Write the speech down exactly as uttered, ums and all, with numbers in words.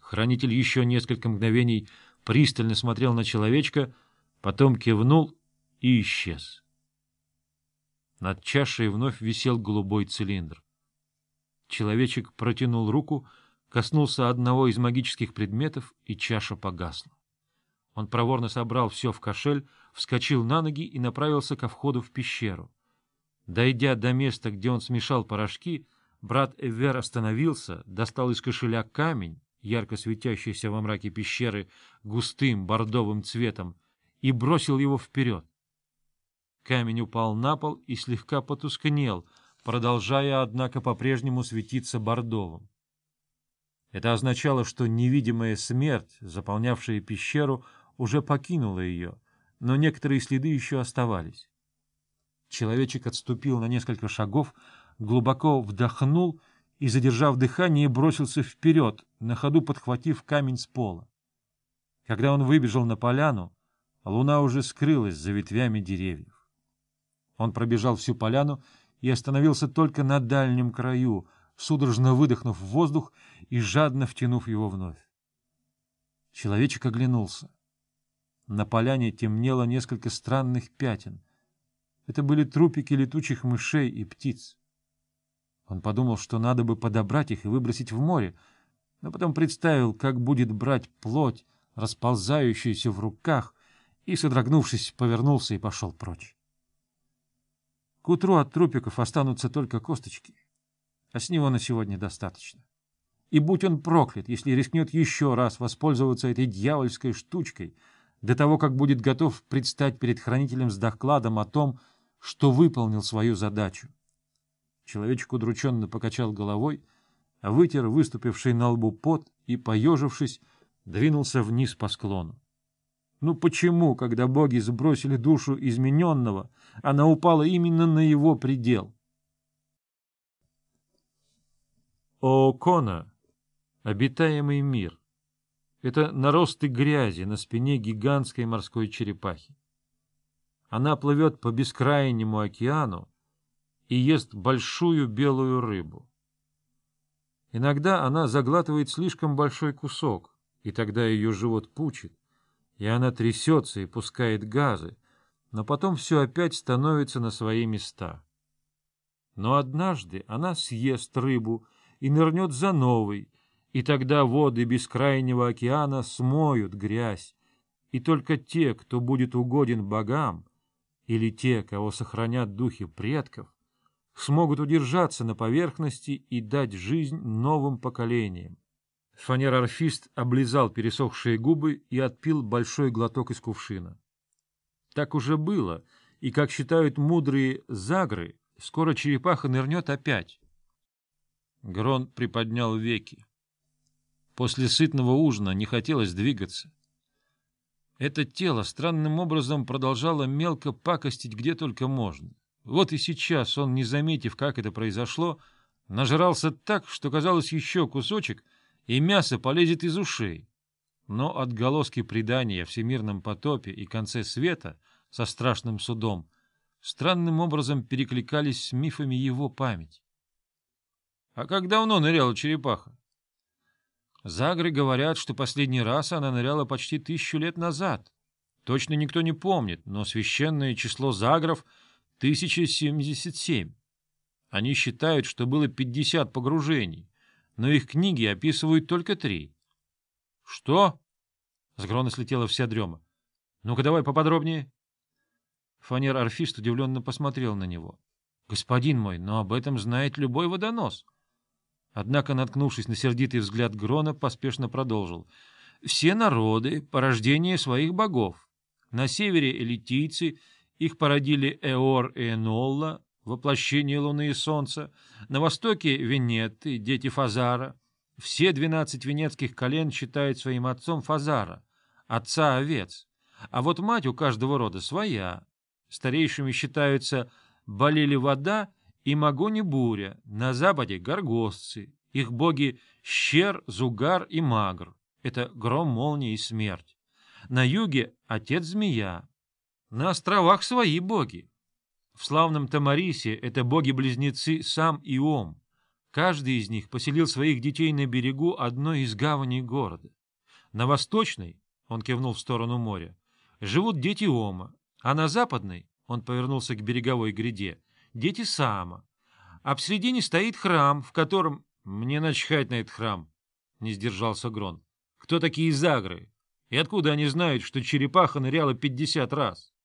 Хранитель еще несколько мгновений пристально смотрел на человечка, потом кивнул и исчез. Над чашей вновь висел голубой цилиндр. Человечек протянул руку, коснулся одного из магических предметов, и чаша погасла. Он проворно собрал все в кошель, вскочил на ноги и направился ко входу в пещеру. Дойдя до места, где он смешал порошки, брат Эвер остановился, достал из кошеля камень, ярко светящийся во мраке пещеры густым бордовым цветом, и бросил его вперед. Камень упал на пол и слегка потускнел, продолжая, однако, по-прежнему светиться бордовым. Это означало, что невидимая смерть, заполнявшая пещеру, уже покинула ее, но некоторые следы еще оставались. Человечек отступил на несколько шагов, глубоко вдохнул и, задержав дыхание, бросился вперед, на ходу подхватив камень с пола. Когда он выбежал на поляну, луна уже скрылась за ветвями деревьев. Он пробежал всю поляну и остановился только на дальнем краю, судорожно выдохнув в воздух и жадно втянув его вновь. Человечек оглянулся. На поляне темнело несколько странных пятен. Это были трупики летучих мышей и птиц. Он подумал, что надо бы подобрать их и выбросить в море, но потом представил, как будет брать плоть, расползающуюся в руках, и, содрогнувшись, повернулся и пошел прочь. К утру от трупиков останутся только косточки, а с него на сегодня достаточно. И будь он проклят, если рискнет еще раз воспользоваться этой дьявольской штучкой, до того, как будет готов предстать перед хранителем с докладом о том, что выполнил свою задачу. Человечек удрученно покачал головой, вытер выступивший на лбу пот и, поежившись, двинулся вниз по склону. Ну почему, когда боги сбросили душу измененного, она упала именно на его предел? Оокона — обитаемый мир. Это наросты грязи на спине гигантской морской черепахи. Она плывет по бескрайнему океану и ест большую белую рыбу. Иногда она заглатывает слишком большой кусок, и тогда ее живот пучит, и она трясется и пускает газы, но потом все опять становится на свои места. Но однажды она съест рыбу и нырнет за новой, и тогда воды бескрайнего океана смоют грязь, и только те, кто будет угоден богам, или те, кого сохранят духи предков, смогут удержаться на поверхности и дать жизнь новым поколениям. Фанер-орфист облизал пересохшие губы и отпил большой глоток из кувшина. Так уже было, и, как считают мудрые загры, скоро черепаха нырнет опять. Грон приподнял веки. После сытного ужина не хотелось двигаться. Это тело странным образом продолжало мелко пакостить где только можно. Вот и сейчас он, не заметив, как это произошло, нажрался так, что, казалось, еще кусочек, и мясо полезет из ушей. Но отголоски предания о всемирном потопе и конце света со страшным судом странным образом перекликались с мифами его памяти. А как давно ныряла черепаха? Загры говорят, что последний раз она ныряла почти тысячу лет назад. Точно никто не помнит, но священное число загров — тысяча семьдесят семь. Они считают, что было пятьдесят погружений, но их книги описывают только три. — Что? — с Грона слетела вся дрема. — Ну-ка давай поподробнее. Фанер-орфист удивленно посмотрел на него. — Господин мой, но об этом знает любой водонос. Однако, наткнувшись на сердитый взгляд Грона, поспешно продолжил. Все народы — порождение своих богов. На севере элитийцы, их породили Эор и Энолла, воплощение луны и солнца. На востоке — венеты, дети Фазара. Все двенадцать венетских колен считают своим отцом Фазара, отца овец. А вот мать у каждого рода своя. Старейшими считаются Балили-вода и Магони-буря, на западе — горгостцы, их боги Щер, Зугар и Магр. Это гром, молния и смерть. На юге — отец-змея. На островах свои боги. В славном Тамарисе это боги-близнецы Сам и Ом. Каждый из них поселил своих детей на берегу одной из гаваней города. На восточной, он кивнул в сторону моря, живут дети Ома, а на западной, он повернулся к береговой гряде, дети Саама. А в середине стоит храм, в котором... — Мне начхать на этот храм, — не сдержался Грон. — Кто такие загры? И откуда они знают, что черепаха ныряла пятьдесят раз?